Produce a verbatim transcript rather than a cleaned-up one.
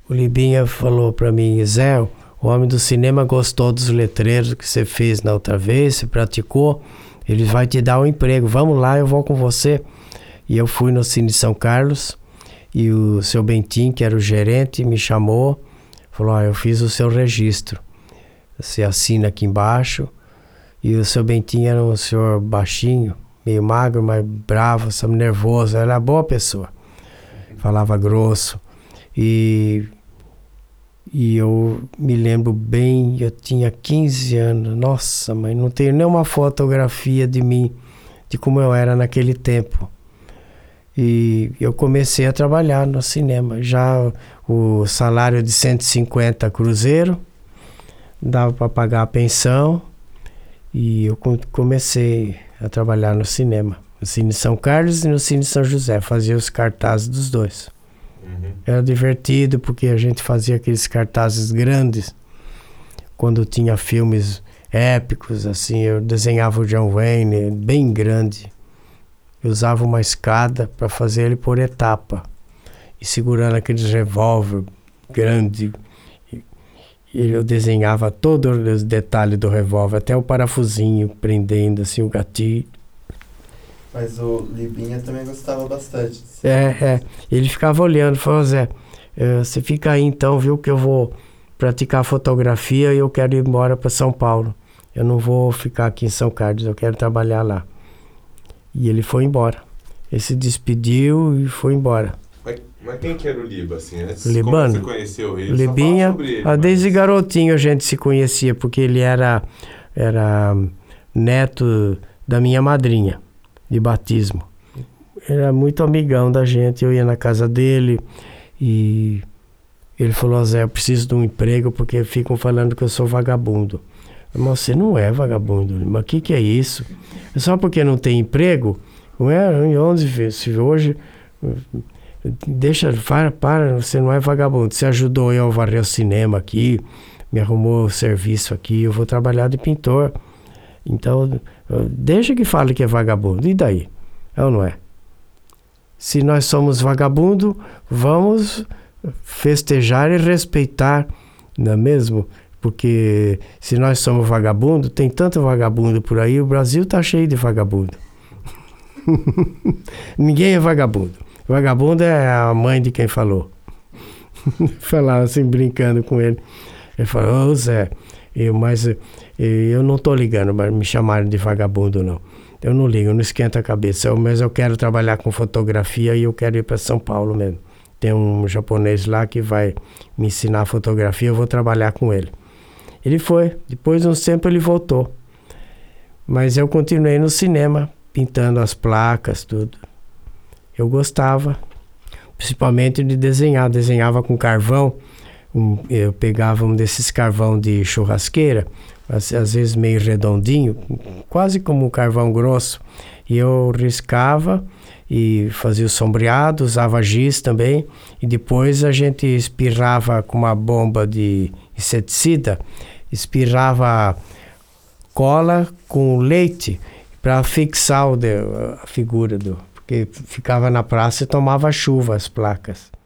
O Libinha falou para mim: Zé, o homem do cinema gostou dos letreiros que você fez na outra vez, você praticou, ele vai te dar um emprego, vamos lá, eu vou com você. E eu fui no Cine São Carlos e o seu Bentinho, que era o gerente, me chamou, falou: ah, eu fiz o seu registro, você assina aqui embaixo. E o seu Bentinho era um senhor baixinho, meio magro, mas bravo, sabe, nervoso, era boa pessoa, falava grosso. E, e eu me lembro bem, eu tinha quinze anos, nossa, mas não tenho nenhuma fotografia de mim, de como eu era naquele tempo. E eu comecei a trabalhar no cinema, já o salário de cento e cinquenta cruzeiro, dava para pagar a pensão, e eu comecei a trabalhar no cinema, no Cine São Carlos e no Cine São José, fazia os cartazes dos dois. Uhum. Era divertido porque a gente fazia aqueles cartazes grandes, quando tinha filmes épicos, assim, eu desenhava o John Wayne bem grande, eu usava uma escada para fazer ele por etapa, e segurando aqueles revólver grande, e eu desenhava todos os detalhes do revólver, até o parafusinho prendendo assim o gatilho. Mas o Libinha também gostava bastante. É, é. Ele ficava olhando, falou: Zé, você fica aí então, viu, que eu vou praticar fotografia e eu quero ir embora para São Paulo. Eu não vou ficar aqui em São Carlos, eu quero trabalhar lá. E ele foi embora. Ele se despediu e foi embora. Mas, mas quem que era o Liba, assim? Antes, Libano? Como você conheceu ele? Libinha, Só ele, ah, mas... desde garotinho a gente se conhecia, porque ele era, era neto da minha madrinha de batismo. Era muito amigão da gente, eu ia na casa dele e ele falou: Zé, eu preciso de um emprego porque ficam falando que eu sou vagabundo. Mas você não é vagabundo, mas o que, que é isso? Só porque não tem emprego? Não é? Onde se hoje... Deixa, para, para, você não é vagabundo. Você ajudou eu a varrer o cinema aqui, me arrumou o serviço aqui, eu vou trabalhar de pintor. Então, deixa que fale que é vagabundo. E daí? É ou não é? Se nós somos vagabundo, vamos festejar e respeitar, não é mesmo? Porque se nós somos vagabundo, tem tanto vagabundo por aí, o Brasil tá cheio de vagabundo. Ninguém é vagabundo. Vagabundo é a mãe de quem falou. Falava assim, brincando com ele. Ele falou: ô Zé, eu, mas eu não tô ligando, mas me chamaram de vagabundo, não. Eu não ligo, não esquenta a cabeça. Eu, mas eu quero trabalhar com fotografia e eu quero ir para São Paulo mesmo. Tem um japonês lá que vai me ensinar fotografia, eu vou trabalhar com ele. Ele foi. Depois de um tempo ele voltou. Mas eu continuei no cinema, pintando as placas, tudo. Eu gostava, principalmente de desenhar. Desenhava com carvão. Um, eu pegava um desses carvão de churrasqueira, às, às vezes meio redondinho, quase como um carvão grosso. E eu riscava e fazia o sombreado, usava giz também. E depois a gente espirrava com uma bomba de inseticida, espirrava cola com leite para fixar o de, a figura do... Porque ficava na praça e tomava chuva as placas.